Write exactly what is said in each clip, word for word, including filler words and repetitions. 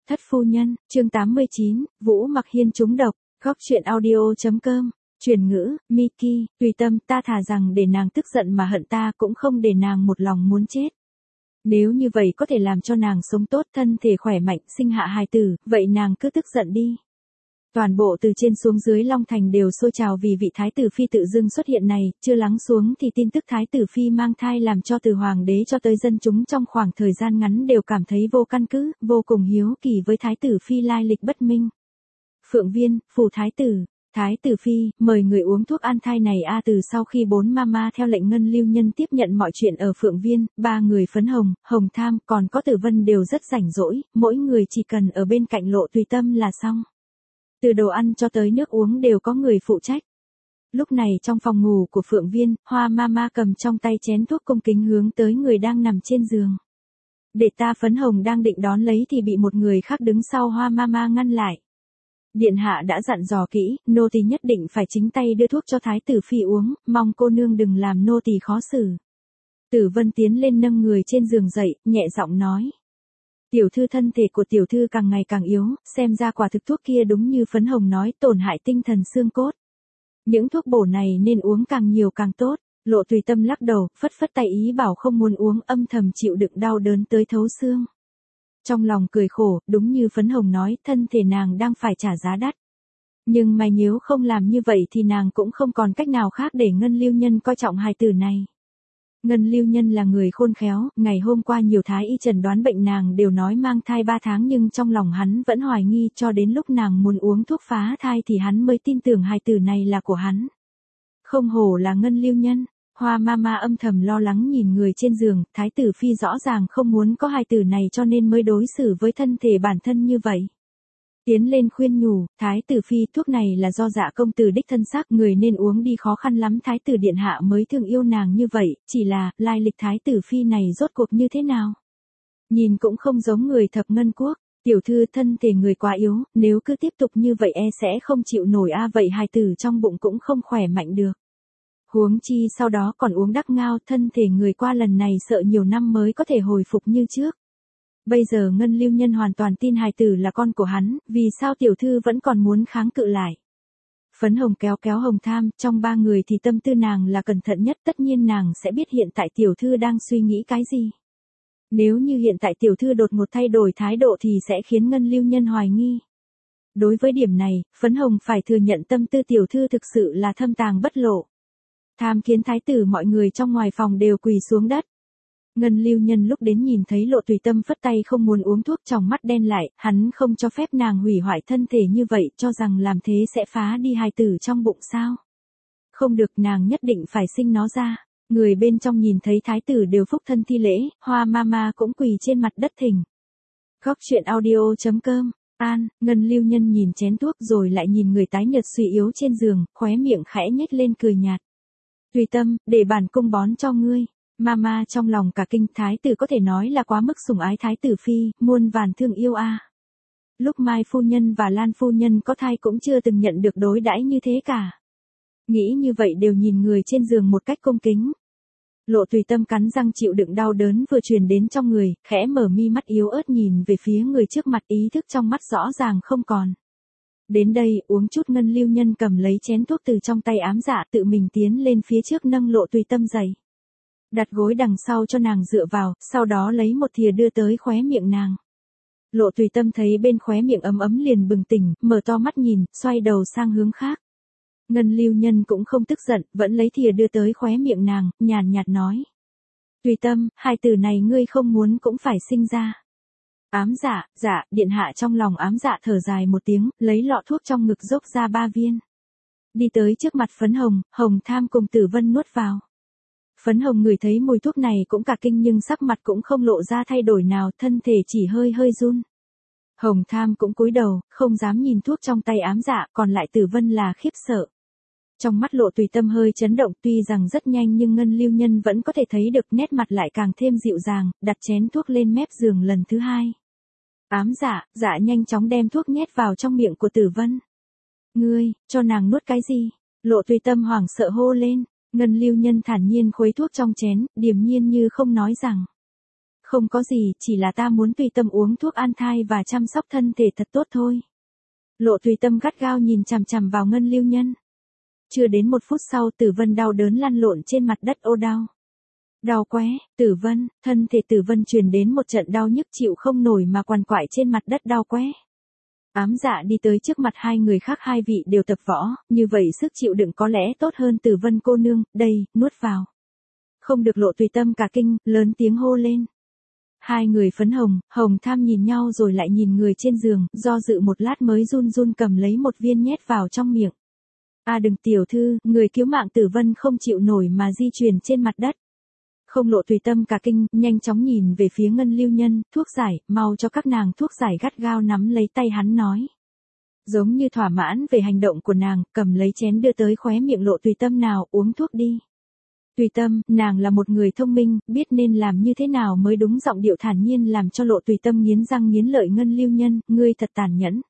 Thất phu nhân, chương tám mươi chín, Vũ Mặc Hiên trúng độc, góc truyện audio chấm com, truyền ngữ, Miki, tùy tâm, ta thà rằng để nàng tức giận mà hận ta cũng không để nàng một lòng muốn chết. Nếu như vậy có thể làm cho nàng sống tốt, thân thể khỏe mạnh, sinh hạ hài tử, vậy nàng cứ tức giận đi. Toàn bộ từ trên xuống dưới Long Thành đều sôi trào vì vị thái tử phi tự dưng xuất hiện này, chưa lắng xuống thì tin tức thái tử phi mang thai làm cho từ hoàng đế cho tới dân chúng trong khoảng thời gian ngắn đều cảm thấy vô căn cứ, vô cùng hiếu kỳ với thái tử phi lai lịch bất minh. Phượng Viên, phủ thái tử, thái tử phi, mời người uống thuốc an thai này a. Từ sau khi bốn mama theo lệnh Ngân Lưu Nhân tiếp nhận mọi chuyện ở Phượng Viên, ba người Phấn Hồng, Hồng Tham còn có Tử Vân đều rất rảnh rỗi, mỗi người chỉ cần ở bên cạnh Lộ Tùy Tâm là xong. Từ đồ ăn cho tới nước uống đều có người phụ trách. Lúc này trong phòng ngủ của Phượng Viên, Hoa Mama cầm trong tay chén thuốc cung kính hướng tới người đang nằm trên giường. Để ta. Phấn Hồng đang định đón lấy thì bị một người khác đứng sau Hoa Mama ngăn lại. Điện hạ đã dặn dò kỹ, nô tỳ nhất định phải chính tay đưa thuốc cho thái tử phi uống, mong cô nương đừng làm nô tỳ khó xử. Tử Vân tiến lên nâng người trên giường dậy, nhẹ giọng nói. Tiểu thư, thân thể của tiểu thư càng ngày càng yếu, xem ra quả thực thuốc kia đúng như Phấn Hồng nói, tổn hại tinh thần xương cốt. Những thuốc bổ này nên uống càng nhiều càng tốt. Lộ Tùy Tâm lắc đầu, phất phất tay ý bảo không muốn uống, âm thầm chịu đựng đau đớn tới thấu xương. Trong lòng cười khổ, đúng như Phấn Hồng nói, thân thể nàng đang phải trả giá đắt. Nhưng mà nếu không làm như vậy thì nàng cũng không còn cách nào khác để Ngân Lưu Nhân coi trọng hài tử này. Ngân Lưu Nhân là người khôn khéo, ngày hôm qua nhiều thái y chẩn đoán bệnh nàng đều nói mang thai ba tháng nhưng trong lòng hắn vẫn hoài nghi, cho đến lúc nàng muốn uống thuốc phá thai thì hắn mới tin tưởng hài tử này là của hắn. Không hổ là Ngân Lưu Nhân. Hoa Mama âm thầm lo lắng nhìn người trên giường, thái tử phi rõ ràng không muốn có hài tử này cho nên mới đối xử với thân thể bản thân như vậy. Tiến lên khuyên nhủ, thái tử phi, thuốc này là do Dạ công tử đích thân xác, người nên uống đi, khó khăn lắm thái tử điện hạ mới thương yêu nàng như vậy, chỉ là, lai lịch thái tử phi này rốt cuộc như thế nào? Nhìn cũng không giống người thập ngân quốc, tiểu thư, thân thể người quá yếu, nếu cứ tiếp tục như vậy e sẽ không chịu nổi a. Vậy hài tử trong bụng cũng không khỏe mạnh được. Huống chi sau đó còn uống đắc ngao, thân thể người qua lần này sợ nhiều năm mới có thể hồi phục như trước. Bây giờ Ngân Lưu Nhân hoàn toàn tin hài tử là con của hắn, vì sao tiểu thư vẫn còn muốn kháng cự lại? Phấn Hồng kéo kéo Hồng Tham, trong ba người thì tâm tư nàng là cẩn thận nhất, tất nhiên nàng sẽ biết hiện tại tiểu thư đang suy nghĩ cái gì. Nếu như hiện tại tiểu thư đột ngột thay đổi thái độ thì sẽ khiến Ngân Lưu Nhân hoài nghi. Đối với điểm này, Phấn Hồng phải thừa nhận tâm tư tiểu thư thực sự là thâm tàng bất lộ. Tham Kiến thái tử, mọi người trong ngoài phòng đều quỳ xuống đất. Ngân Lưu Nhân lúc đến nhìn thấy Lộ Tùy Tâm phất tay không muốn uống thuốc, trong mắt đen lại, hắn không cho phép nàng hủy hoại thân thể như vậy, cho rằng làm thế sẽ phá đi hài tử trong bụng sao. Không được, nàng nhất định phải sinh nó ra. Người bên trong nhìn thấy thái tử đều phúc thân thi lễ, Hoa Mama cũng quỳ trên mặt đất thỉnh. Góc truyện audio chấm com. An, Ngân Lưu Nhân nhìn chén thuốc rồi lại nhìn người tái nhợt suy yếu trên giường, khóe miệng khẽ nhếch lên cười nhạt. Tùy Tâm, để bản cung bón cho ngươi. Mama trong lòng cả kinh, thái tử có thể nói là quá mức sủng ái thái tử phi, muôn vàn thương yêu a. À. Lúc Mai phu nhân và Lan phu nhân có thai cũng chưa từng nhận được đối đãi như thế cả. Nghĩ như vậy đều nhìn người trên giường một cách cung kính. Lộ Tùy Tâm cắn răng chịu đựng đau đớn vừa truyền đến trong người, khẽ mở mi mắt yếu ớt nhìn về phía người trước mặt, ý thức trong mắt rõ ràng không còn. Đến đây, uống chút. Ngân Lưu Nhân cầm lấy chén thuốc từ trong tay Ám Dạ, tự mình tiến lên phía trước nâng Lộ Tùy Tâm dậy. Đặt gối đằng sau cho nàng dựa vào, sau đó lấy một thìa đưa tới khóe miệng nàng. Lộ Tùy Tâm thấy bên khóe miệng ấm ấm liền bừng tỉnh, mở to mắt nhìn, xoay đầu sang hướng khác. Ngân Lưu Nhân cũng không tức giận, vẫn lấy thìa đưa tới khóe miệng nàng, nhàn nhạt nói. Tùy Tâm, hài tử này ngươi không muốn cũng phải sinh ra. Ám Dạ, dạ, điện hạ. Trong lòng Ám Dạ thở dài một tiếng, lấy lọ thuốc trong ngực dốc ra ba viên. Đi tới trước mặt Phấn Hồng, Hồng Tham cùng Tử Vân nuốt vào. Phấn Hồng ngửi thấy mùi thuốc này cũng cả kinh nhưng sắc mặt cũng không lộ ra thay đổi nào, thân thể chỉ hơi hơi run. Hồng Tham cũng cúi đầu, không dám nhìn thuốc trong tay Ám Dạ, còn lại Tử Vân là khiếp sợ. Trong mắt Lộ Tùy Tâm hơi chấn động, tuy rằng rất nhanh nhưng Ngân Lưu Nhân vẫn có thể thấy được, nét mặt lại càng thêm dịu dàng, đặt chén thuốc lên mép giường lần thứ hai. Ám Dạ, dạ nhanh chóng đem thuốc nhét vào trong miệng của Tử Vân. Ngươi, cho nàng nuốt cái gì? Lộ Tùy Tâm hoảng sợ hô lên. Ngân Lưu Nhân thản nhiên khuấy thuốc trong chén, điềm nhiên như không nói rằng. Không có gì, chỉ là ta muốn tùy tâm uống thuốc an thai và chăm sóc thân thể thật tốt thôi. Lộ tùy tâm gắt gao nhìn chằm chằm vào Ngân Lưu Nhân. Chưa đến một phút sau Tử Vân đau đớn lăn lộn trên mặt đất ô đau. Đau quá, Tử Vân, thân thể Tử Vân truyền đến một trận đau nhức chịu không nổi mà quằn quại trên mặt đất đau quá. Ám Dạ đi tới trước mặt hai người khác, hai vị đều tập võ, như vậy sức chịu đựng có lẽ tốt hơn Tử Vân cô nương, đây, nuốt vào. Không được. Lộ tùy tâm cả kinh, lớn tiếng hô lên. Hai người phấn hồng, hồng tham nhìn nhau rồi lại nhìn người trên giường, do dự một lát mới run run cầm lấy một viên nhét vào trong miệng. À đừng tiểu thư, người cứu mạng Tử Vân không chịu nổi mà di chuyển trên mặt đất. Không. Lộ tùy tâm cả kinh, nhanh chóng nhìn về phía Ngân Lưu Nhân, thuốc giải, mau cho các nàng thuốc giải, gắt gao nắm lấy tay hắn nói. Giống như thỏa mãn về hành động của nàng, cầm lấy chén đưa tới khóe miệng Lộ tùy tâm, nào, uống thuốc đi. Tùy tâm, nàng là một người thông minh, biết nên làm như thế nào mới đúng, giọng điệu thản nhiên làm cho Lộ tùy tâm nghiến răng nghiến lợi. Ngân Lưu Nhân, ngươi thật tàn nhẫn.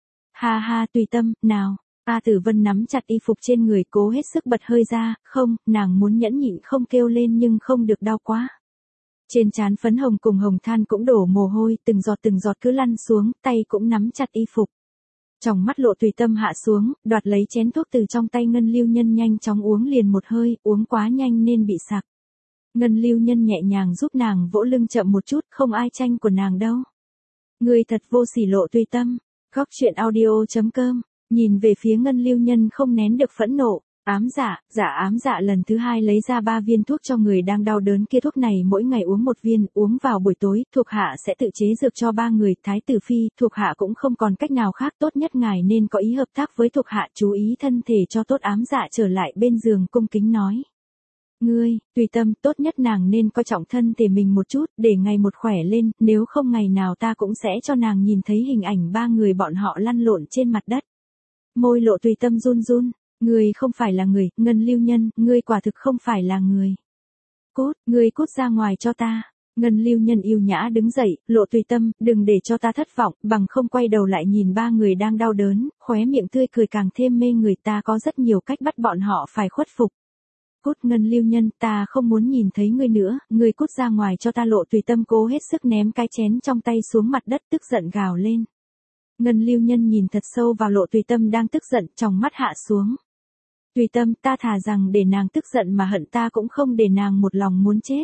Ha ha tùy tâm, nào. A Tử Vân nắm chặt y phục trên người, cố hết sức bật hơi ra, không, nàng muốn nhẫn nhịn không kêu lên nhưng không được, đau quá. Trên trán phấn hồng cùng hồng than cũng đổ mồ hôi, từng giọt từng giọt cứ lăn xuống, tay cũng nắm chặt y phục. Trong mắt Lộ tùy tâm hạ xuống, đoạt lấy chén thuốc từ trong tay Ngân Lưu Nhân, nhanh chóng uống liền một hơi, uống quá nhanh nên bị sặc. Ngân Lưu Nhân nhẹ nhàng giúp nàng vỗ lưng, chậm một chút, không ai tranh của nàng đâu. Người thật vô sỉ. Lộ tùy tâm. Góc truyện audio chấm com. Nhìn về phía Ngân Lưu Nhân không nén được phẫn nộ. Ám Dạ, dạ Ám Dạ lần thứ hai lấy ra ba viên thuốc cho người đang đau đớn kia, thuốc này mỗi ngày uống một viên, uống vào buổi tối, thuộc hạ sẽ tự chế dược cho ba người. Thái tử phi, thuộc hạ cũng không còn cách nào khác, tốt nhất ngài nên có ý hợp tác với thuộc hạ, chú ý thân thể cho tốt. Ám Dạ trở lại bên giường cung kính nói. Ngươi, tùy tâm, tốt nhất nàng nên coi trọng thân thể mình một chút, để ngày một khỏe lên, nếu không ngày nào ta cũng sẽ cho nàng nhìn thấy hình ảnh ba người bọn họ lăn lộn trên mặt đất. Môi Lộ tùy tâm run run. Ngươi không phải là người, Ngân Lưu Nhân, ngươi quả thực không phải là người. Cút, ngươi cút ra ngoài cho ta. Ngân Lưu Nhân yêu nhã đứng dậy. Lộ tùy tâm, đừng để cho ta thất vọng, bằng không. Quay đầu lại nhìn ba người đang đau đớn, khóe miệng tươi cười càng thêm mê người, ta có rất nhiều cách bắt bọn họ phải khuất phục. Cút. Ngân Lưu Nhân, ta không muốn nhìn thấy ngươi nữa, ngươi cút ra ngoài cho ta. Lộ tùy tâm cố hết sức ném cái chén trong tay xuống mặt đất, tức giận gào lên. Ngân Lưu Nhân nhìn thật sâu vào Lộ tùy tâm đang tức giận, trong mắt hạ xuống. Tùy tâm, ta thà rằng để nàng tức giận mà hận, ta cũng không để nàng một lòng muốn chết.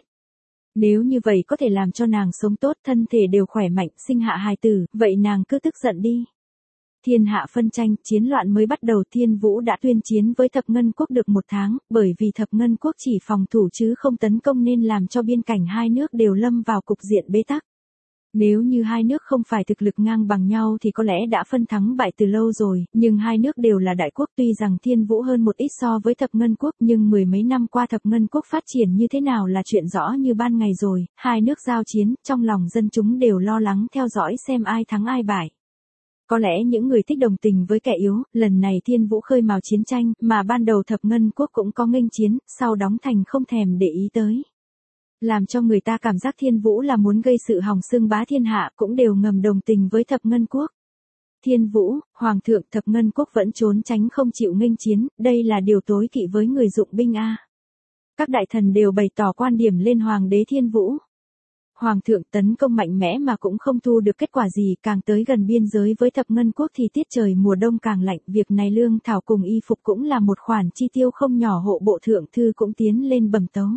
Nếu như vậy có thể làm cho nàng sống tốt, thân thể đều khỏe mạnh, sinh hạ hài tử, vậy nàng cứ tức giận đi. Thiên hạ phân tranh, chiến loạn mới bắt đầu. Thiên Vũ đã tuyên chiến với Thập Ngân Quốc được một tháng, bởi vì Thập Ngân Quốc chỉ phòng thủ chứ không tấn công nên làm cho biên cảnh hai nước đều lâm vào cục diện bế tắc. Nếu như hai nước không phải thực lực ngang bằng nhau thì có lẽ đã phân thắng bại từ lâu rồi, nhưng hai nước đều là đại quốc, tuy rằng Thiên Vũ hơn một ít so với Thập Ngân Quốc, nhưng mười mấy năm qua Thập Ngân Quốc phát triển như thế nào là chuyện rõ như ban ngày rồi. Hai nước giao chiến, trong lòng dân chúng đều lo lắng theo dõi xem ai thắng ai bại. Có lẽ những người thích đồng tình với kẻ yếu, lần này Thiên Vũ khơi mào chiến tranh, mà ban đầu Thập Ngân Quốc cũng có nghênh chiến, sau đóng thành không thèm để ý tới. Làm cho người ta cảm giác Thiên Vũ là muốn gây sự hòng xưng bá thiên hạ, cũng đều ngầm đồng tình với Thập Ngân Quốc. Thiên Vũ, Hoàng thượng, Thập Ngân Quốc vẫn trốn tránh không chịu nghênh chiến, đây là điều tối kỵ với người dụng binh a. Các đại thần đều bày tỏ quan điểm lên Hoàng đế Thiên Vũ. Hoàng thượng tấn công mạnh mẽ mà cũng không thu được kết quả gì, càng tới gần biên giới với Thập Ngân Quốc thì tiết trời mùa đông càng lạnh, việc này lương thảo cùng y phục cũng là một khoản chi tiêu không nhỏ. Hộ bộ thượng thư cũng tiến lên bẩm tấu.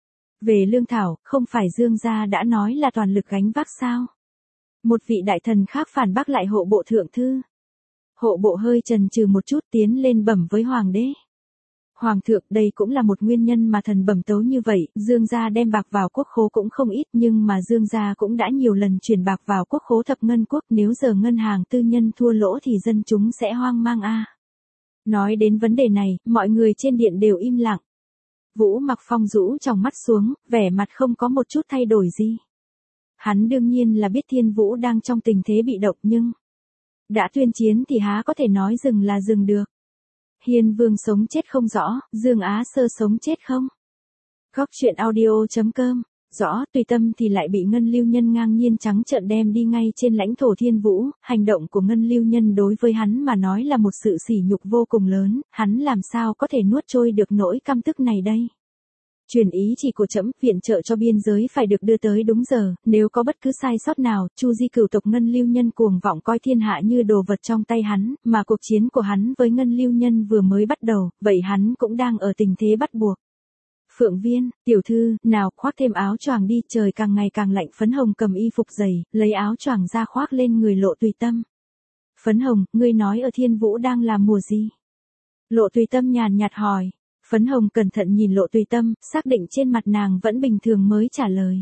Về lương thảo, không phải Dương gia đã nói là toàn lực gánh vác sao? Một vị đại thần khác phản bác lại hộ bộ thượng thư. Hộ bộ hơi chần chừ một chút, tiến lên bẩm với Hoàng đế. Hoàng thượng, đây cũng là một nguyên nhân mà thần bẩm tấu như vậy, Dương gia đem bạc vào quốc khố cũng không ít, nhưng mà Dương gia cũng đã nhiều lần chuyển bạc vào quốc khố Thập Ngân Quốc, nếu giờ ngân hàng tư nhân thua lỗ thì dân chúng sẽ hoang mang a. Nói đến vấn đề này, mọi người trên điện đều im lặng. Vũ Mặc Phong rũ trong mắt xuống, vẻ mặt không có một chút thay đổi gì. Hắn đương nhiên là biết Thiên Vũ đang trong tình thế bị động, nhưng đã tuyên chiến thì há có thể nói dừng là dừng được. Hiên Vương sống chết không rõ, Dương Á Sơ sống chết không? Góc truyện audio chấm com. Rõ, tùy tâm thì lại bị Ngân Lưu Nhân ngang nhiên trắng trợn đem đi ngay trên lãnh thổ Thiên Vũ. Hành động của Ngân Lưu Nhân đối với hắn mà nói là một sự sỉ nhục vô cùng lớn, hắn làm sao có thể nuốt trôi được nỗi căm tức này đây. Truyền ý chỉ của trẫm, viện trợ cho biên giới phải được đưa tới đúng giờ, nếu có bất cứ sai sót nào, Chu Di cửu tộc Ngân Lưu Nhân cuồng vọng coi thiên hạ như đồ vật trong tay hắn, mà cuộc chiến của hắn với Ngân Lưu Nhân vừa mới bắt đầu, vậy hắn cũng đang ở tình thế bắt buộc. Phượng Viên, tiểu thư, nào khoác thêm áo choàng đi, trời càng ngày càng lạnh. Phấn Hồng cầm y phục dày, lấy áo choàng ra khoác lên người Lộ Tùy Tâm. Phấn Hồng, ngươi nói ở Thiên Vũ đang làm mùa gì? Lộ Tùy Tâm nhàn nhạt hỏi. Phấn Hồng cẩn thận nhìn Lộ Tùy Tâm, xác định trên mặt nàng vẫn bình thường mới trả lời.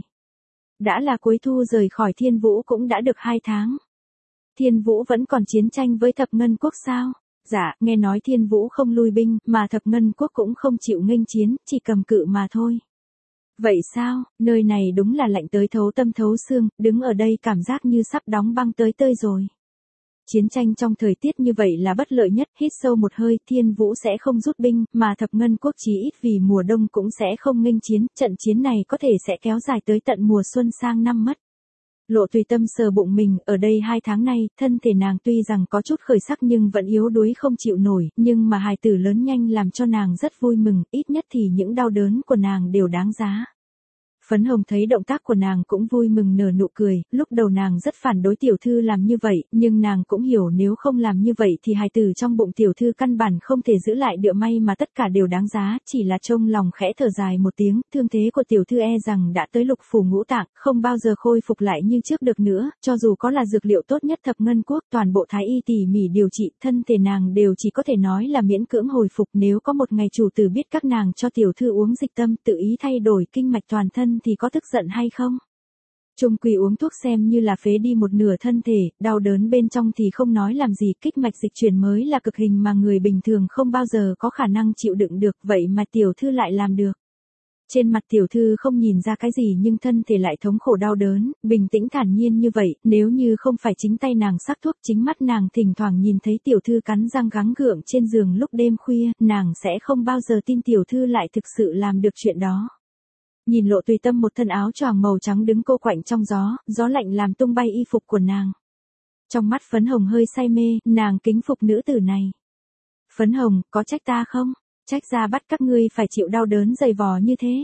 Đã là cuối thu, rời khỏi Thiên Vũ cũng đã được hai tháng. Thiên Vũ vẫn còn chiến tranh với Thập Ngân Quốc sao? Dạ, nghe nói Thiên Vũ không lui binh, mà Thập Ngân Quốc cũng không chịu nghênh chiến, chỉ cầm cự mà thôi. Vậy sao, nơi này đúng là lạnh tới thấu tâm thấu xương, đứng ở đây cảm giác như sắp đóng băng tới tơi rồi. Chiến tranh trong thời tiết như vậy là bất lợi nhất, hít sâu một hơi, Thiên Vũ sẽ không rút binh, mà Thập Ngân Quốc chí ít vì mùa đông cũng sẽ không nghênh chiến, trận chiến này có thể sẽ kéo dài tới tận mùa xuân sang năm mất. Lộ Tùy Tâm sờ bụng mình, ở đây hai tháng nay, thân thể nàng tuy rằng có chút khởi sắc nhưng vẫn yếu đuối không chịu nổi, nhưng mà hài tử lớn nhanh làm cho nàng rất vui mừng, ít nhất thì những đau đớn của nàng đều đáng giá. Phấn Hồng thấy động tác của nàng cũng vui mừng nở nụ cười, lúc đầu nàng rất phản đối tiểu thư làm như vậy, nhưng nàng cũng hiểu nếu không làm như vậy thì hài tử trong bụng tiểu thư căn bản không thể giữ lại được, may mà tất cả đều đáng giá, chỉ là trong lòng khẽ thở dài một tiếng, thương thế của tiểu thư e rằng đã tới lục phủ ngũ tạng, không bao giờ khôi phục lại như trước được nữa, cho dù có là dược liệu tốt nhất Thập Ngân Quốc, toàn bộ thái y tỉ mỉ điều trị, thân thể nàng đều chỉ có thể nói là miễn cưỡng hồi phục, nếu có một ngày chủ tử biết các nàng cho tiểu thư uống dịch tâm, tự ý thay đổi kinh mạch toàn thân thì có tức giận hay không? Trung quy uống thuốc xem như là phế đi một nửa thân thể, đau đớn bên trong thì không nói làm gì, kích mạch dịch chuyển mới là cực hình mà người bình thường không bao giờ có khả năng chịu đựng được, vậy mà tiểu thư lại làm được. Trên mặt tiểu thư không nhìn ra cái gì nhưng thân thể lại thống khổ đau đớn, bình tĩnh thản nhiên như vậy, nếu như không phải chính tay nàng sắc thuốc, chính mắt nàng thỉnh thoảng nhìn thấy tiểu thư cắn răng gắng gượng trên giường lúc đêm khuya, nàng sẽ không bao giờ tin tiểu thư lại thực sự làm được chuyện đó. Nhìn Lộ Tùy Tâm một thân áo choàng màu trắng đứng cô quạnh trong gió, gió lạnh làm tung bay y phục của nàng. Trong mắt Phấn Hồng hơi say mê, nàng kính phục nữ tử này. Phấn Hồng, có trách ta không? Trách ra bắt các ngươi phải chịu đau đớn dày vò như thế.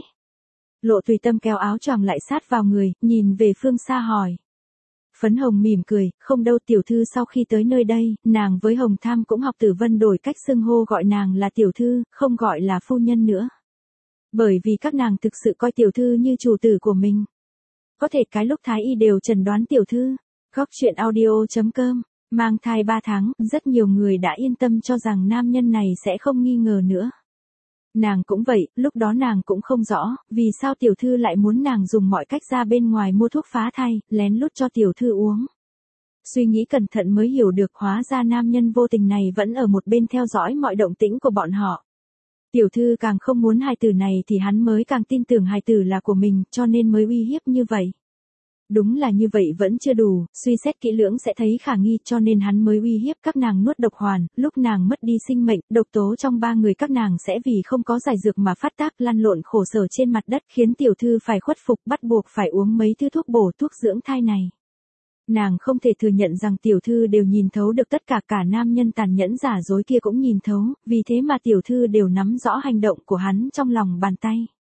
Lộ Tùy Tâm kéo áo choàng lại sát vào người, nhìn về phương xa hỏi. Phấn Hồng mỉm cười, không đâu, tiểu thư sau khi tới nơi đây, nàng với Hồng Tham cũng học Tử Vân đổi cách xưng hô gọi nàng là tiểu thư, không gọi là phu nhân nữa. Bởi vì các nàng thực sự coi tiểu thư như chủ tử của mình. Có thể cái lúc thái y đều chẩn đoán tiểu thư. Góc truyện audio chấm com, mang thai ba tháng, rất nhiều người đã yên tâm cho rằng nam nhân này sẽ không nghi ngờ nữa. Nàng cũng vậy, lúc đó nàng cũng không rõ, vì sao tiểu thư lại muốn nàng dùng mọi cách ra bên ngoài mua thuốc phá thai, lén lút cho tiểu thư uống. Suy nghĩ cẩn thận mới hiểu được, hóa ra nam nhân vô tình này vẫn ở một bên theo dõi mọi động tĩnh của bọn họ. Tiểu thư càng không muốn hài tử này thì hắn mới càng tin tưởng hài tử là của mình, cho nên mới uy hiếp như vậy. Đúng là như vậy vẫn chưa đủ, suy xét kỹ lưỡng sẽ thấy khả nghi, cho nên hắn mới uy hiếp các nàng nuốt độc hoàn, lúc nàng mất đi sinh mệnh, độc tố trong ba người các nàng sẽ vì không có giải dược mà phát tác lăn lộn khổ sở trên mặt đất, khiến tiểu thư phải khuất phục, bắt buộc phải uống mấy thứ thuốc bổ, thuốc dưỡng thai này. Nàng không thể thừa nhận rằng tiểu thư đều nhìn thấu được tất cả, cả nam nhân tàn nhẫn giả dối kia cũng nhìn thấu, vì thế mà tiểu thư đều nắm rõ hành động của hắn trong lòng bàn tay.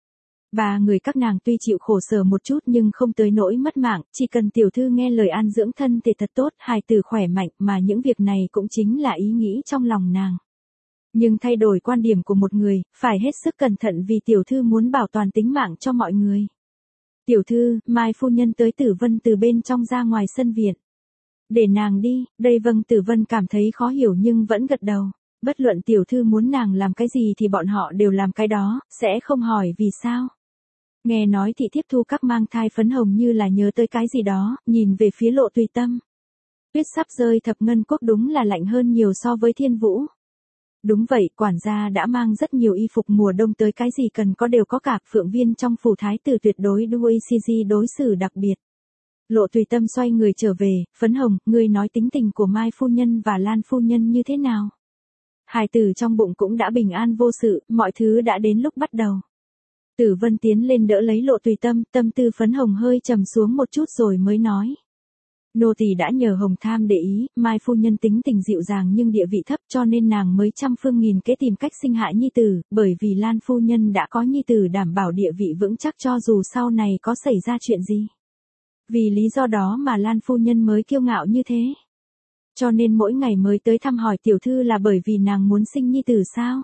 Ba người các nàng tuy chịu khổ sở một chút nhưng không tới nỗi mất mạng, chỉ cần tiểu thư nghe lời an dưỡng thân thể thật tốt, hài tử khỏe mạnh, mà những việc này cũng chính là ý nghĩ trong lòng nàng. Nhưng thay đổi quan điểm của một người, phải hết sức cẩn thận vì tiểu thư muốn bảo toàn tính mạng cho mọi người. Tiểu thư, Mai phu nhân tới Tử Vân từ bên trong ra ngoài sân viện. Để nàng đi, đây vâng. Tử Vân cảm thấy khó hiểu nhưng vẫn gật đầu. Bất luận tiểu thư muốn nàng làm cái gì thì bọn họ đều làm cái đó, sẽ không hỏi vì sao. Nghe nói thị thiếp thu các mang thai. Phấn Hồng như là nhớ tới cái gì đó, nhìn về phía Lộ Tùy Tâm. Tuyết sắp rơi, Thập Ngân Quốc đúng là lạnh hơn nhiều so với Thiên Vũ. Đúng vậy, quản gia đã mang rất nhiều y phục mùa đông tới, cái gì cần có đều có cả. Phượng Viên trong phủ thái tử tuyệt đối đuôi xê giê đối xử đặc biệt. Lộ Tùy Tâm xoay người trở về, Phấn Hồng, ngươi nói tính tình của Mai phu nhân và Lan phu nhân như thế nào? Hài tử trong bụng cũng đã bình an vô sự, mọi thứ đã đến lúc bắt đầu. Tử Vân tiến lên đỡ lấy Lộ Tùy Tâm, tâm tư Phấn Hồng hơi trầm xuống một chút rồi mới nói. Nô tỳ đã nhờ Hồng Tham để ý, Mai phu nhân tính tình dịu dàng nhưng địa vị thấp cho nên nàng mới trăm phương nghìn kế tìm cách sinh hạ nhi tử, bởi vì Lan phu nhân đã có nhi tử đảm bảo địa vị vững chắc cho dù sau này có xảy ra chuyện gì. Vì lý do đó mà Lan phu nhân mới kiêu ngạo như thế. Cho nên mỗi ngày mới tới thăm hỏi tiểu thư là bởi vì nàng muốn sinh nhi tử sao?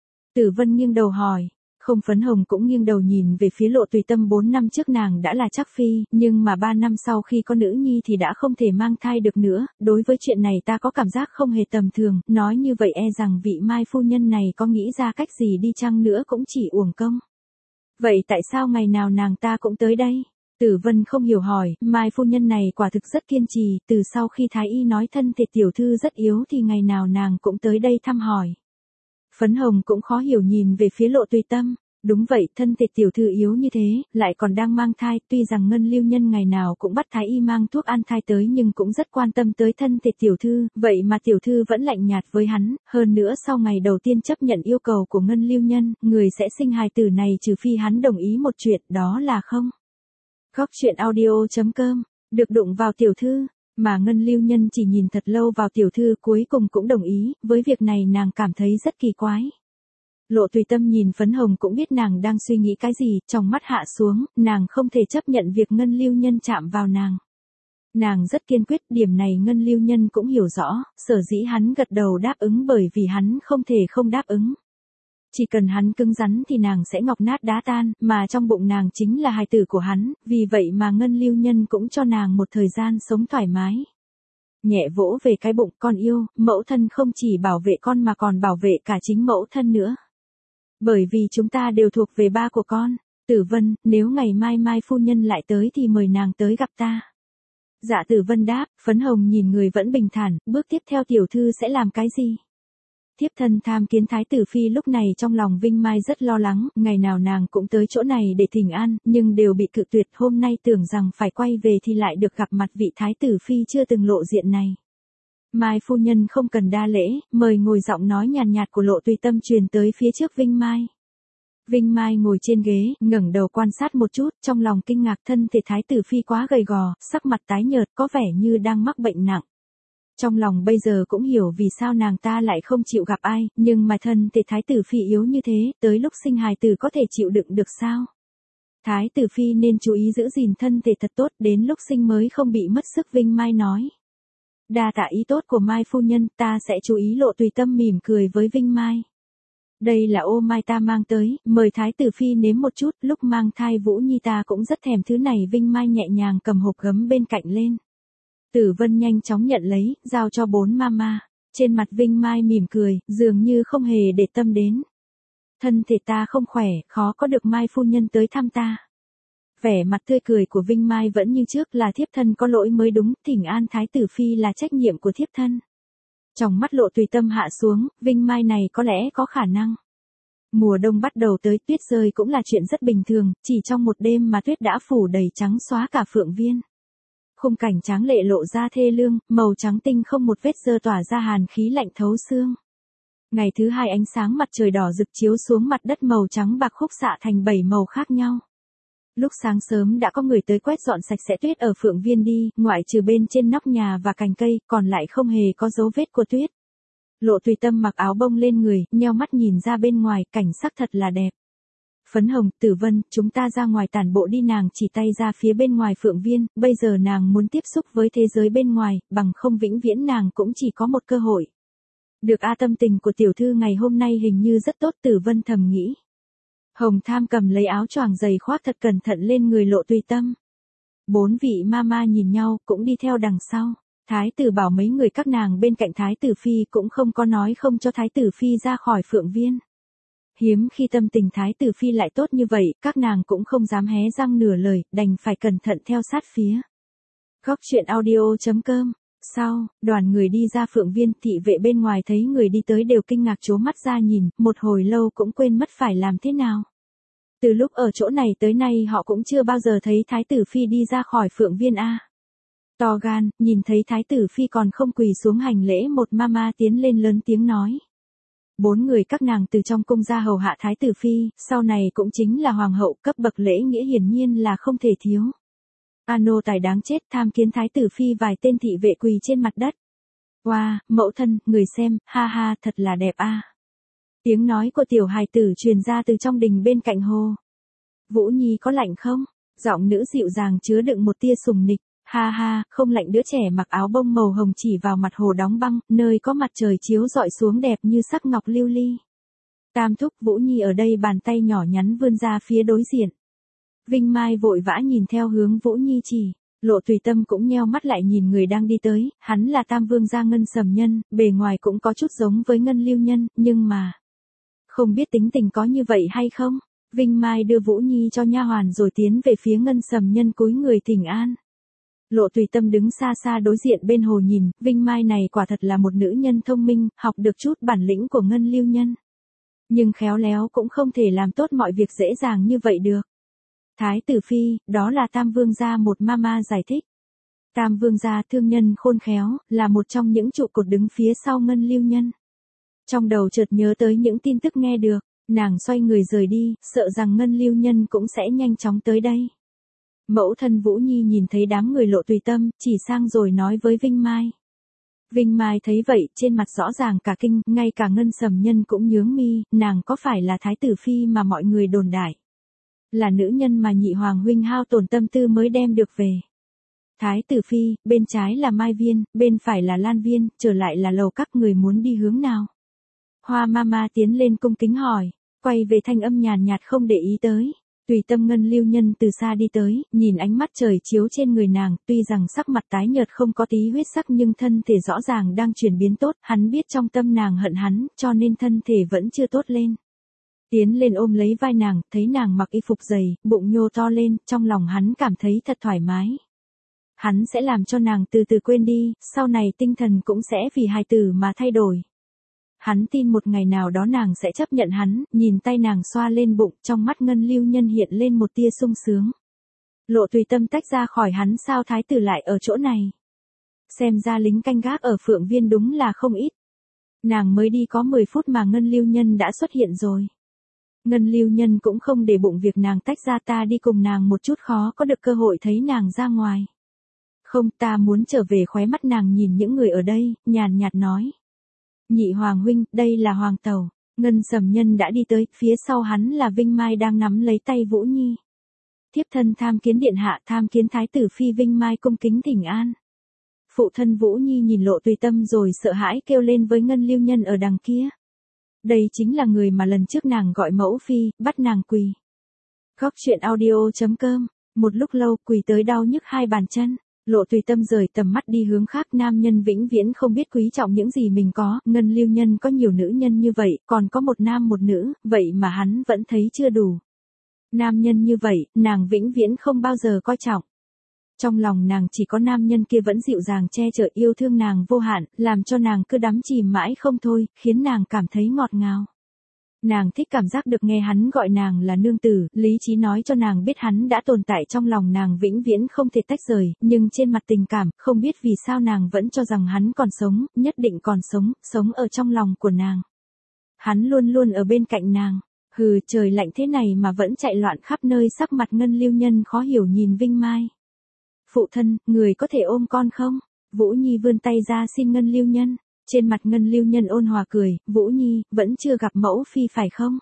Tử Vân nghiêng đầu hỏi. Không. Phấn Hồng cũng nghiêng đầu nhìn về phía Lộ Tùy Tâm. Bốn năm trước nàng đã là trắc phi, nhưng mà ba năm sau khi có nữ nhi thì đã không thể mang thai được nữa, đối với chuyện này ta có cảm giác không hề tầm thường, nói như vậy e rằng vị Mai phu nhân này có nghĩ ra cách gì đi chăng nữa cũng chỉ uổng công. Vậy tại sao ngày nào nàng ta cũng tới đây? Tử Vân không hiểu hỏi, Mai phu nhân này quả thực rất kiên trì, từ sau khi Thái Y nói thân thể tiểu thư rất yếu thì ngày nào nàng cũng tới đây thăm hỏi. Phấn Hồng cũng khó hiểu nhìn về phía Lộ Tùy Tâm. Đúng vậy, thân thể tiểu thư yếu như thế, lại còn đang mang thai, tuy rằng Ngân Lưu Nhân ngày nào cũng bắt Thái Y mang thuốc an thai tới nhưng cũng rất quan tâm tới thân thể tiểu thư, vậy mà tiểu thư vẫn lạnh nhạt với hắn, hơn nữa sau ngày đầu tiên chấp nhận yêu cầu của Ngân Lưu Nhân, người sẽ sinh hài tử này trừ phi hắn đồng ý một chuyện, đó là không. Góc truyện audio chấm com, được đụng vào tiểu thư, mà Ngân Lưu Nhân chỉ nhìn thật lâu vào tiểu thư cuối cùng cũng đồng ý, với việc này nàng cảm thấy rất kỳ quái. Lộ Tùy Tâm nhìn Phấn Hồng cũng biết nàng đang suy nghĩ cái gì, trong mắt hạ xuống, nàng không thể chấp nhận việc Ngân Lưu Nhân chạm vào nàng. Nàng rất kiên quyết, điểm này Ngân Lưu Nhân cũng hiểu rõ, sở dĩ hắn gật đầu đáp ứng bởi vì hắn không thể không đáp ứng. Chỉ cần hắn cứng rắn thì nàng sẽ ngọc nát đá tan, mà trong bụng nàng chính là hài tử của hắn, vì vậy mà Ngân Lưu Nhân cũng cho nàng một thời gian sống thoải mái. Nhẹ vỗ về cái bụng, con yêu, mẫu thân không chỉ bảo vệ con mà còn bảo vệ cả chính mẫu thân nữa. Bởi vì chúng ta đều thuộc về ba của con. Tử Vân, nếu ngày mai Mai phu nhân lại tới thì mời nàng tới gặp ta. Dạ Tử Vân đáp. Phấn Hồng nhìn người vẫn bình thản, bước tiếp theo tiểu thư sẽ làm cái gì? Thiếp thân tham kiến Thái tử phi. Lúc này trong lòng Vinh Mai rất lo lắng, ngày nào nàng cũng tới chỗ này để thỉnh an, nhưng đều bị cự tuyệt, hôm nay tưởng rằng phải quay về thì lại được gặp mặt vị Thái tử phi chưa từng lộ diện này. Mai phu nhân không cần đa lễ, mời ngồi. Giọng nói nhàn nhạt của Lộ Tùy Tâm truyền tới phía trước Vinh Mai. Vinh Mai ngồi trên ghế, ngẩng đầu quan sát một chút, trong lòng kinh ngạc, thân thể Thái tử phi quá gầy gò, sắc mặt tái nhợt, có vẻ như đang mắc bệnh nặng. Trong lòng bây giờ cũng hiểu vì sao nàng ta lại không chịu gặp ai, nhưng mà thân thể Thái tử phi yếu như thế, tới lúc sinh hài tử có thể chịu đựng được sao? Thái tử phi nên chú ý giữ gìn thân thể thật tốt, đến lúc sinh mới không bị mất sức. Vinh Mai nói. Đa tạ ý tốt của Mai phu nhân, ta sẽ chú ý. Lộ Tùy Tâm mỉm cười với Vinh Mai. Đây là ô mai ta mang tới, mời Thái tử phi nếm một chút, lúc mang thai Vũ Nhi ta cũng rất thèm thứ này. Vinh Mai nhẹ nhàng cầm hộp gấm bên cạnh lên. Tử Vân nhanh chóng nhận lấy, giao cho bốn mama. Trên mặt Vinh Mai mỉm cười, dường như không hề để tâm đến. Thân thể ta không khỏe, khó có được Mai phu nhân tới thăm ta. Vẻ mặt tươi cười của Vinh Mai vẫn như trước, là thiếp thân có lỗi mới đúng, thỉnh an Thái tử phi là trách nhiệm của thiếp thân. Trong mắt Lộ Tùy Tâm hạ xuống, Vinh Mai này có lẽ có khả năng. Mùa đông bắt đầu tới, tuyết rơi cũng là chuyện rất bình thường, chỉ trong một đêm mà tuyết đã phủ đầy trắng xóa cả Phượng Viên. Khung cảnh tráng lệ lộ ra thê lương, màu trắng tinh không một vết dơ tỏa ra hàn khí lạnh thấu xương. Ngày thứ hai ánh sáng mặt trời đỏ rực chiếu xuống mặt đất màu trắng bạc khúc xạ thành bảy màu khác nhau. Lúc sáng sớm đã có người tới quét dọn sạch sẽ tuyết ở Phượng Viên đi, ngoại trừ bên trên nóc nhà và cành cây, còn lại không hề có dấu vết của tuyết. Lộ Tùy Tâm mặc áo bông lên người, nheo mắt nhìn ra bên ngoài, cảnh sắc thật là đẹp. Phấn Hồng, Tử Vân, chúng ta ra ngoài tản bộ đi. Nàng chỉ tay ra phía bên ngoài Phượng Viên, bây giờ nàng muốn tiếp xúc với thế giới bên ngoài, bằng không vĩnh viễn nàng cũng chỉ có một cơ hội. Được a, tâm tình của tiểu thư ngày hôm nay hình như rất tốt. Tử Vân thầm nghĩ. Hồng Tham cầm lấy áo choàng dày khoác thật cẩn thận lên người Lộ Tùy Tâm. Bốn vị mama nhìn nhau, cũng đi theo đằng sau. Thái tử bảo mấy người các nàng bên cạnh Thái tử phi cũng không có nói không cho Thái tử phi ra khỏi Phượng Viên. Hiếm khi tâm tình Thái tử phi lại tốt như vậy, các nàng cũng không dám hé răng nửa lời, đành phải cẩn thận theo sát phía. Góc truyện audio chấm com. Sau, đoàn người đi ra Phượng Viên, thị vệ bên ngoài thấy người đi tới đều kinh ngạc trố mắt ra nhìn, một hồi lâu cũng quên mất phải làm thế nào. Từ lúc ở chỗ này tới nay họ cũng chưa bao giờ thấy Thái tử phi đi ra khỏi Phượng Viên a. To gan, nhìn thấy Thái tử phi còn không quỳ xuống hành lễ, một mama tiến lên lớn tiếng nói. Bốn người các nàng từ trong cung ra hầu hạ Thái tử phi, sau này cũng chính là hoàng hậu, cấp bậc lễ nghĩa hiển nhiên là không thể thiếu. A nô tài đáng chết, tham kiến thái tử phi, vài tên thị vệ quỳ trên mặt đất. Wow, mẫu thân, người xem, ha ha, thật là đẹp a. Tiếng nói của tiểu hài tử truyền ra từ trong đình bên cạnh hồ. Vũ Nhi có lạnh không? Giọng nữ dịu dàng chứa đựng một tia sùng nịch. Ha ha, không lạnh. Đứa trẻ mặc áo bông màu hồng chỉ vào mặt hồ đóng băng, nơi có mặt trời chiếu rọi xuống đẹp như sắc ngọc lưu ly. Tam thúc, Vũ Nhi ở đây. Bàn tay nhỏ nhắn vươn ra phía đối diện. Vinh Mai vội vã nhìn theo hướng Vũ Nhi chỉ. Lộ Tùy Tâm cũng nheo mắt lại nhìn người đang đi tới, hắn là Tam Vương gia Ngân Sầm Nhân, bề ngoài cũng có chút giống với Ngân Lưu Nhân, nhưng mà không biết tính tình có như vậy hay không. Vinh Mai đưa Vũ Nhi cho nha hoàn rồi tiến về phía Ngân Sầm Nhân cúi người thỉnh an. Lộ Tùy Tâm đứng xa xa đối diện bên hồ nhìn, Vinh Mai này quả thật là một nữ nhân thông minh, học được chút bản lĩnh của Ngân Lưu Nhân. Nhưng khéo léo cũng không thể làm tốt mọi việc dễ dàng như vậy được. Thái tử phi, đó là Tam Vương gia, một mama giải thích. Tam Vương gia thương nhân khôn khéo, là một trong những trụ cột đứng phía sau Ngân Lưu Nhân. Trong đầu chợt nhớ tới những tin tức nghe được, nàng xoay người rời đi, sợ rằng Ngân Lưu Nhân cũng sẽ nhanh chóng tới đây. Mẫu thân Vũ Nhi nhìn thấy đám người Lộ Tùy Tâm, chỉ sang rồi nói với Vinh Mai. Vinh Mai thấy vậy, trên mặt rõ ràng cả kinh, ngay cả Ngân Sầm Nhân cũng nhướng mi, nàng có phải là thái tử phi mà mọi người đồn đại? Là nữ nhân mà nhị hoàng huynh hao tổn tâm tư mới đem được về. Thái tử phi, bên trái là Mai Viên, bên phải là Lan Viên, trở lại là lầu các, người muốn đi hướng nào? Hoa Mama tiến lên cung kính hỏi, quay về thanh âm nhàn nhạt không để ý tới. Tùy Tâm Ngân Lưu Nhân từ xa đi tới, nhìn ánh mắt trời chiếu trên người nàng, tuy rằng sắc mặt tái nhợt không có tí huyết sắc nhưng thân thể rõ ràng đang chuyển biến tốt, hắn biết trong tâm nàng hận hắn, cho nên thân thể vẫn chưa tốt lên. Tiến lên ôm lấy vai nàng, thấy nàng mặc y phục dày, bụng nhô to lên, trong lòng hắn cảm thấy thật thoải mái. Hắn sẽ làm cho nàng từ từ quên đi, sau này tinh thần cũng sẽ vì hài tử mà thay đổi. Hắn tin một ngày nào đó nàng sẽ chấp nhận hắn, nhìn tay nàng xoa lên bụng, trong mắt Ngân Lưu Nhân hiện lên một tia sung sướng. Lộ Tùy Tâm tách ra khỏi hắn, sao thái tử lại ở chỗ này? Xem ra lính canh gác ở Phượng Viên đúng là không ít. Nàng mới đi có mười phút mà Ngân Lưu Nhân đã xuất hiện rồi. Ngân Lưu Nhân cũng không để bụng việc nàng tách ra, ta đi cùng nàng một chút, khó có được cơ hội thấy nàng ra ngoài. Không, ta muốn trở về. Khóe mắt nàng nhìn những người ở đây, nhàn nhạt nói. Nhị hoàng huynh, đây là hoàng tẩu. Ngân Sầm Nhân đã đi tới, phía sau hắn là Vinh Mai đang nắm lấy tay Vũ Nhi. Thiếp thân tham kiến điện hạ, tham kiến thái tử phi. Vinh Mai cung kính thỉnh an. Phụ thân Vũ Nhi nhìn Lộ Tùy Tâm rồi sợ hãi kêu lên với Ngân Lưu Nhân ở đằng kia. Đây chính là người mà lần trước nàng gọi mẫu phi, bắt nàng quỳ. Góc truyện audio chấm com, một lúc lâu quỳ tới đau nhức hai bàn chân. Lộ Tùy Tâm rời tầm mắt đi hướng khác, nam nhân vĩnh viễn không biết quý trọng những gì mình có, Ngân Lưu Nhân có nhiều nữ nhân như vậy, còn có một nam một nữ, vậy mà hắn vẫn thấy chưa đủ. Nam nhân như vậy, nàng vĩnh viễn không bao giờ coi trọng. Trong lòng nàng chỉ có nam nhân kia vẫn dịu dàng che chở, yêu thương nàng vô hạn, làm cho nàng cứ đắm chìm mãi không thôi, khiến nàng cảm thấy ngọt ngào. Nàng thích cảm giác được nghe hắn gọi nàng là nương tử, lý trí nói cho nàng biết hắn đã tồn tại trong lòng nàng vĩnh viễn không thể tách rời, nhưng trên mặt tình cảm, không biết vì sao nàng vẫn cho rằng hắn còn sống, nhất định còn sống, sống ở trong lòng của nàng. Hắn luôn luôn ở bên cạnh nàng. Hừ, trời lạnh thế này mà vẫn chạy loạn khắp nơi. Sắc mặt Ngân Lưu Nhân khó hiểu nhìn Vinh Mai. Phụ thân, người có thể ôm con không? Vũ Nhi vươn tay ra xin Ngân Lưu Nhân. Trên mặt Ngân Lưu Nhân ôn hòa cười, Vũ Nhi, vẫn chưa gặp mẫu phi phải không?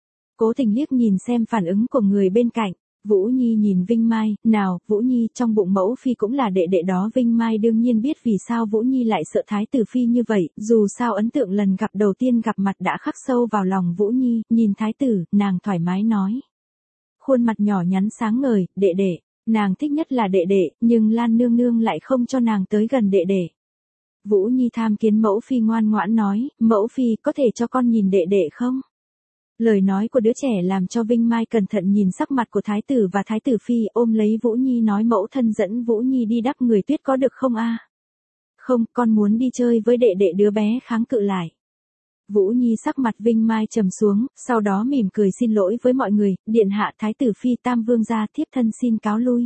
Cố Tình liếc nhìn xem phản ứng của người bên cạnh. Vũ Nhi nhìn Vinh Mai, nào, Vũ Nhi, trong bụng mẫu phi cũng là đệ đệ đó. Vinh Mai đương nhiên biết vì sao Vũ Nhi lại sợ thái tử phi như vậy, dù sao ấn tượng lần gặp đầu tiên gặp mặt đã khắc sâu vào lòng Vũ Nhi, nhìn thái tử, nàng thoải mái nói. Khuôn mặt nhỏ nhắn sáng ngời, đệ đệ, nàng thích nhất là đệ đệ, nhưng Lan nương nương lại không cho nàng tới gần đệ đệ. Vũ Nhi tham kiến mẫu phi, ngoan ngoãn nói, mẫu phi có thể cho con nhìn đệ đệ không? Lời nói của đứa trẻ làm cho Vinh Mai cẩn thận nhìn sắc mặt của thái tử và thái tử phi, ôm lấy Vũ Nhi nói, mẫu thân dẫn Vũ Nhi đi đắp người tuyết có được không a? Không, con muốn đi chơi với đệ đệ. Đứa bé kháng cự lại. Vũ Nhi sắc mặt Vinh Mai trầm xuống, sau đó mỉm cười xin lỗi với mọi người, điện hạ, thái tử phi, Tam Vương gia, thiếp thân xin cáo lui.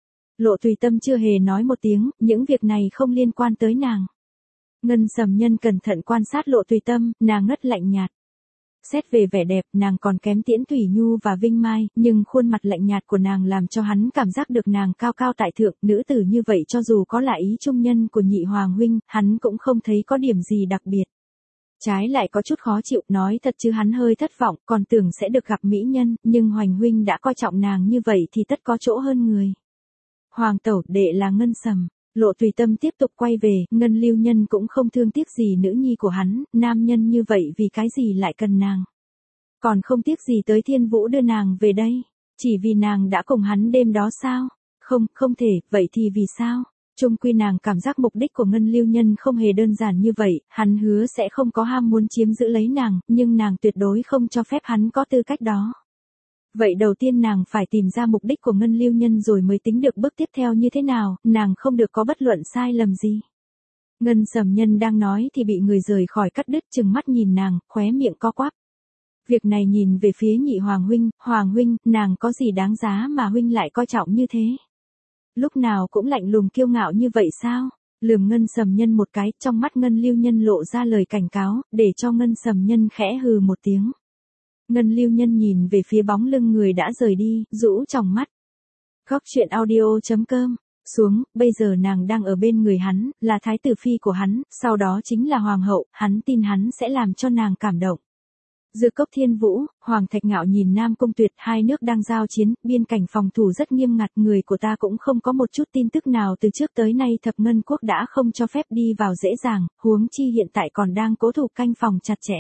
Lộ Tùy Tâm chưa hề nói một tiếng, những việc này không liên quan tới nàng. Ngân Sầm Nhân cẩn thận quan sát Lộ Tùy Tâm, nàng ngất lạnh nhạt. Xét về vẻ đẹp, nàng còn kém Tiễn Thủy Nhu và Vinh Mai, nhưng khuôn mặt lạnh nhạt của nàng làm cho hắn cảm giác được nàng cao cao tại thượng, nữ tử như vậy cho dù có là ý trung nhân của nhị hoàng huynh, hắn cũng không thấy có điểm gì đặc biệt. Trái lại có chút khó chịu, nói thật chứ hắn hơi thất vọng, còn tưởng sẽ được gặp mỹ nhân, nhưng Hoành huynh đã coi trọng nàng như vậy thì tất có chỗ hơn người. Hoàng tẩu, đệ là Ngân Sầm. Lộ Tùy Tâm tiếp tục quay về, Ngân Lưu Nhân cũng không thương tiếc gì nữ nhi của hắn, nam nhân như vậy vì cái gì lại cần nàng. Còn không tiếc gì tới Thiên Vũ đưa nàng về đây, chỉ vì nàng đã cùng hắn đêm đó sao? Không, không thể, vậy thì vì sao? Chung quy nàng cảm giác mục đích của Ngân Lưu Nhân không hề đơn giản như vậy, hắn hứa sẽ không có ham muốn chiếm giữ lấy nàng, nhưng nàng tuyệt đối không cho phép hắn có tư cách đó. Vậy đầu tiên nàng phải tìm ra mục đích của Ngân Lưu Nhân rồi mới tính được bước tiếp theo như thế nào, nàng không được có bất luận sai lầm gì. Ngân Sầm Nhân đang nói thì bị người rời khỏi cắt đứt, chừng mắt nhìn nàng, khóe miệng co quắp. Việc này nhìn về phía nhị hoàng huynh, hoàng huynh, nàng có gì đáng giá mà huynh lại coi trọng như thế? Lúc nào cũng lạnh lùng kiêu ngạo như vậy sao? Lườm Ngân Sầm Nhân một cái, trong mắt Ngân Lưu Nhân lộ ra lời cảnh cáo, để cho Ngân Sầm Nhân khẽ hừ một tiếng. Ngân Lưu Nhân nhìn về phía bóng lưng người đã rời đi, rũ tròng mắt. Góc truyện audio chấm com xuống, bây giờ nàng đang ở bên người hắn, là thái tử phi của hắn, sau đó chính là hoàng hậu, hắn tin hắn sẽ làm cho nàng cảm động. Dược cốc Thiên Vũ, Hoàng Thạch Ngạo nhìn Nam Cung Tuyệt, hai nước đang giao chiến, biên cảnh phòng thủ rất nghiêm ngặt, người của ta cũng không có một chút tin tức nào từ trước tới nay, Thập Ngân Quốc đã không cho phép đi vào dễ dàng, huống chi hiện tại còn đang cố thủ canh phòng chặt chẽ.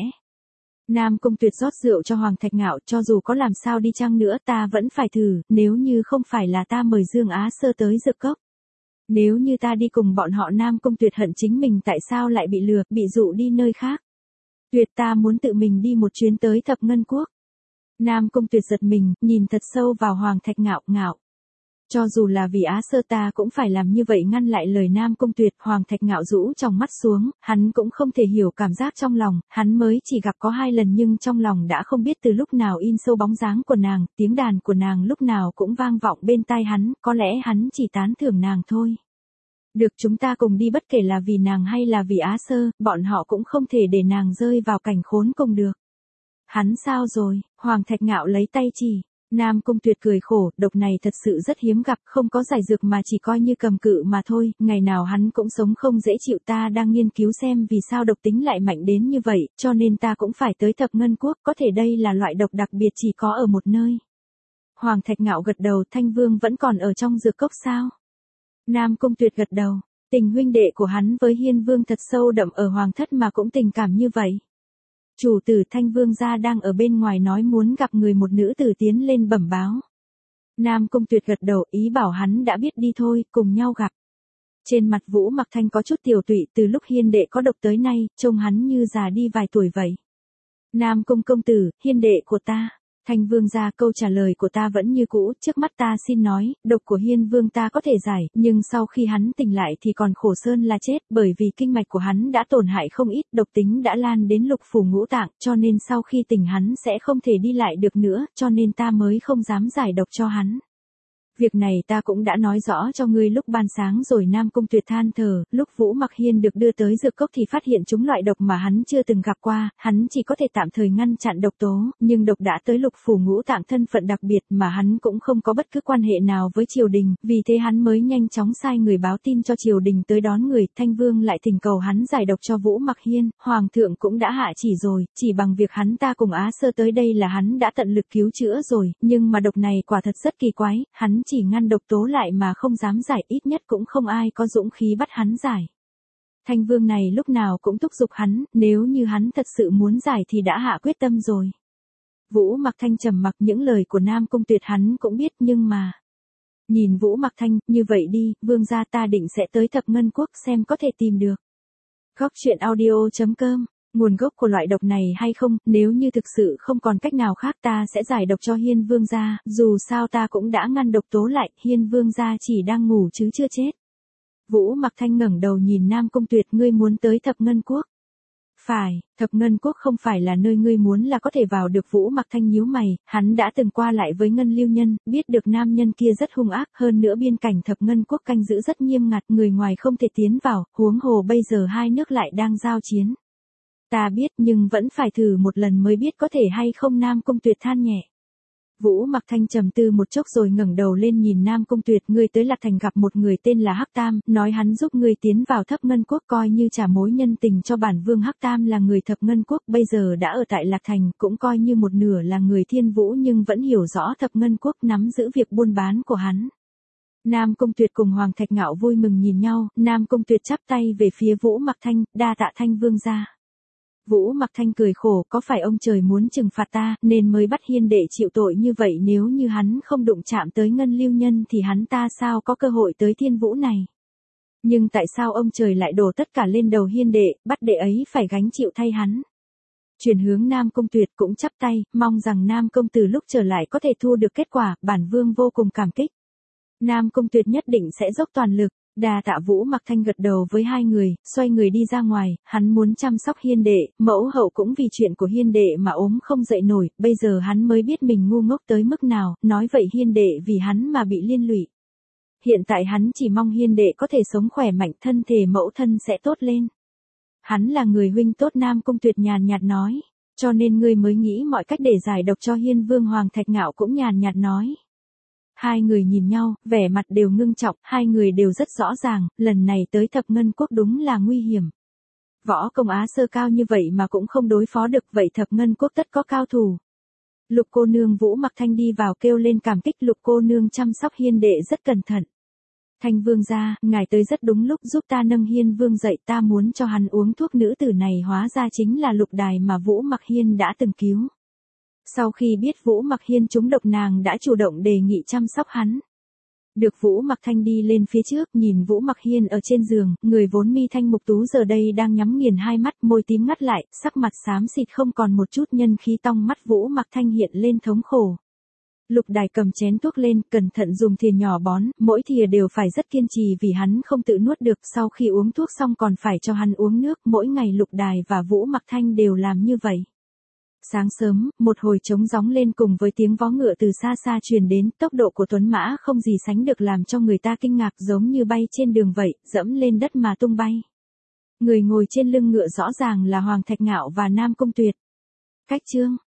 Nam Cung Tuyệt rót rượu cho Hoàng Thạch Ngạo, cho dù có làm sao đi chăng nữa ta vẫn phải thử, nếu như không phải là ta mời Dương Á Sơ tới Dược Cốc. Nếu như ta đi cùng bọn họ, Nam Cung Tuyệt hận chính mình tại sao lại bị lừa, bị dụ đi nơi khác. Tuyệt, ta muốn tự mình đi một chuyến tới Thập Ngân Quốc. Nam Cung Tuyệt giật mình, nhìn thật sâu vào Hoàng Thạch Ngạo, ngạo. Cho dù là vì Á Sơ ta cũng phải làm như vậy, ngăn lại lời Nam Cung Tuyệt. Hoàng Thạch Ngạo rũ trong mắt xuống, hắn cũng không thể hiểu cảm giác trong lòng, hắn mới chỉ gặp có hai lần nhưng trong lòng đã không biết từ lúc nào in sâu bóng dáng của nàng, tiếng đàn của nàng lúc nào cũng vang vọng bên tai hắn, có lẽ hắn chỉ tán thưởng nàng thôi. Được, chúng ta cùng đi, bất kể là vì nàng hay là vì Á Sơ, bọn họ cũng không thể để nàng rơi vào cảnh khốn cùng được. Hắn sao rồi? Hoàng Thạch Ngạo lấy tay chỉ. Nam Cung Tuyệt cười khổ, độc này thật sự rất hiếm gặp, không có giải dược mà chỉ coi như cầm cự mà thôi, ngày nào hắn cũng sống không dễ chịu, ta đang nghiên cứu xem vì sao độc tính lại mạnh đến như vậy, cho nên ta cũng phải tới Thập Ngân Quốc, có thể đây là loại độc đặc biệt chỉ có ở một nơi. Hoàng Thạch Ngạo gật đầu, Thanh Vương vẫn còn ở trong dược cốc sao? Nam Cung Tuyệt gật đầu, tình huynh đệ của hắn với Hiên Vương thật sâu đậm, ở hoàng thất mà cũng tình cảm như vậy. Chủ tử Thanh Vương gia đang ở bên ngoài nói muốn gặp người, một nữ tử tiến lên bẩm báo. Nam Cung Tuyệt gật đầu, ý bảo hắn đã biết đi thôi, cùng nhau gặp. Trên mặt Vũ Mặc Thanh có chút tiểu tụy, từ lúc Hiên đệ có độc tới nay, trông hắn như già đi vài tuổi vậy. Nam Cung công tử, Hiên đệ của ta. Thanh Vương gia, câu trả lời của ta vẫn như cũ, trước mắt ta xin nói, độc của Hiên Vương ta có thể giải, nhưng sau khi hắn tỉnh lại thì còn khổ sơn là chết, bởi vì kinh mạch của hắn đã tổn hại không ít, độc tính đã lan đến lục phủ ngũ tạng, cho nên sau khi tỉnh hắn sẽ không thể đi lại được nữa, cho nên ta mới không dám giải độc cho hắn. Việc này ta cũng đã nói rõ cho ngươi lúc ban sáng rồi. Nam Cung Tuyệt than thở, lúc Vũ Mặc Hiên được đưa tới dược cốc thì phát hiện chúng loại độc mà hắn chưa từng gặp qua, hắn chỉ có thể tạm thời ngăn chặn độc tố, nhưng độc đã tới lục phủ ngũ tạng, thân phận đặc biệt mà hắn cũng không có bất cứ quan hệ nào với triều đình, vì thế hắn mới nhanh chóng sai người báo tin cho triều đình tới đón người. Thanh Vương lại thỉnh cầu hắn giải độc cho Vũ Mặc Hiên, Hoàng thượng cũng đã hạ chỉ rồi, chỉ bằng việc hắn ta cùng Á Sơ tới đây là hắn đã tận lực cứu chữa rồi, nhưng mà độc này quả thật rất kỳ quái, hắn chỉ ngăn độc tố lại mà không dám giải, ít nhất cũng không ai có dũng khí bắt hắn giải. Thanh Vương này lúc nào cũng thúc giục hắn, nếu như hắn thật sự muốn giải thì đã hạ quyết tâm rồi. Vũ Mặc Thanh trầm mặc, những lời của Nam Cung Tuyệt hắn cũng biết, nhưng mà... Nhìn Vũ Mặc Thanh, như vậy đi, vương gia, ta định sẽ tới Thập Ngân Quốc xem có thể tìm được. Góc truyện audio chấm com nguồn gốc của loại độc này hay không, nếu như thực sự không còn cách nào khác ta sẽ giải độc cho Hiên Vương gia, dù sao ta cũng đã ngăn độc tố lại, Hiên Vương gia chỉ đang ngủ chứ chưa chết. Vũ Mặc Thanh ngẩng đầu nhìn Nam Cung Tuyệt, ngươi muốn tới Thập Ngân Quốc? Phải, Thập Ngân Quốc không phải là nơi ngươi muốn là có thể vào được. Vũ Mặc Thanh nhíu mày, hắn đã từng qua lại với Ngân Lưu Nhân, biết được nam nhân kia rất hung ác, hơn nữa biên cảnh Thập Ngân Quốc canh giữ rất nghiêm ngặt, người ngoài không thể tiến vào, huống hồ bây giờ hai nước lại đang giao chiến. Ta biết nhưng vẫn phải thử một lần mới biết có thể hay không, Nam Cung Tuyệt than nhẹ. Vũ Mặc Thanh trầm tư một chốc rồi ngẩng đầu lên nhìn Nam Cung Tuyệt, ngươi tới Lạc Thành gặp một người tên là Hắc Tam, nói hắn giúp ngươi tiến vào Thập Ngân Quốc coi như trả mối nhân tình cho bản vương. Hắc Tam là người Thập Ngân Quốc, bây giờ đã ở tại Lạc Thành, cũng coi như một nửa là người Thiên Vũ nhưng vẫn hiểu rõ Thập Ngân Quốc, nắm giữ việc buôn bán của hắn. Nam Cung Tuyệt cùng Hoàng Thạch Ngạo vui mừng nhìn nhau, Nam Cung Tuyệt chắp tay về phía Vũ Mặc Thanh, đa tạ Thanh vương gia. Vũ Mặc Thanh cười khổ, có phải ông trời muốn trừng phạt ta, nên mới bắt Hiên đệ chịu tội như vậy, nếu như hắn không đụng chạm tới Ngân Lưu Nhân thì hắn ta sao có cơ hội tới Thiên Vũ này. Nhưng tại sao ông trời lại đổ tất cả lên đầu Hiên đệ, bắt đệ ấy phải gánh chịu thay hắn. Chuyển hướng Nam Cung Tuyệt cũng chắp tay, mong rằng Nam Công từ lúc trở lại có thể thu được kết quả, bản vương vô cùng cảm kích. Nam Cung Tuyệt nhất định sẽ dốc toàn lực. Đa tạ. Vũ Mặc Thanh gật đầu với hai người, xoay người đi ra ngoài, hắn muốn chăm sóc Hiên đệ, mẫu hậu cũng vì chuyện của Hiên đệ mà ốm không dậy nổi, bây giờ hắn mới biết mình ngu ngốc tới mức nào, nói vậy Hiên đệ vì hắn mà bị liên lụy. Hiện tại hắn chỉ mong Hiên đệ có thể sống khỏe mạnh, thân thể mẫu thân sẽ tốt lên. Hắn là người huynh tốt, Nam Cung Tuyệt nhàn nhạt nói, cho nên ngươi mới nghĩ mọi cách để giải độc cho Hiên Vương. Hoàng Thạch Ngạo cũng nhàn nhạt nói. Hai người nhìn nhau, vẻ mặt đều ngưng trọng, hai người đều rất rõ ràng, lần này tới Thập Ngân Quốc đúng là nguy hiểm. Võ công Á Sơ cao như vậy mà cũng không đối phó được, vậy Thập Ngân Quốc tất có cao thủ. Lục cô nương. Vũ Mặc Thanh đi vào kêu lên cảm kích, Lục cô nương chăm sóc Hiên đệ rất cẩn thận. Thanh vương gia, ngài tới rất đúng lúc, giúp ta nâng Hiên Vương dậy, ta muốn cho hắn uống thuốc, nữ tử này hóa ra chính là Lục Đài mà Vũ Mặc Hiên đã từng cứu. Sau khi biết Vũ Mặc Hiên trúng độc, nàng đã chủ động đề nghị chăm sóc hắn. Được. Vũ Mặc Thanh đi lên phía trước, nhìn Vũ Mặc Hiên ở trên giường, người vốn mi thanh mục tú giờ đây đang nhắm nghiền hai mắt, môi tím ngắt lại, sắc mặt xám xịt không còn một chút nhân khí, trong mắt Vũ Mặc Thanh hiện lên thống khổ. Lục Đài cầm chén thuốc lên, cẩn thận dùng thìa nhỏ bón, mỗi thìa đều phải rất kiên trì vì hắn không tự nuốt được, sau khi uống thuốc xong còn phải cho hắn uống nước, mỗi ngày Lục Đài và Vũ Mặc Thanh đều làm như vậy. Sáng sớm, một hồi trống gióng lên cùng với tiếng vó ngựa từ xa xa truyền đến, tốc độ của tuấn mã không gì sánh được làm cho người ta kinh ngạc, giống như bay trên đường vậy, dẫm lên đất mà tung bay. Người ngồi trên lưng ngựa rõ ràng là Hoàng Thạch Ngạo và Nam Cung Tuyệt. Cách chương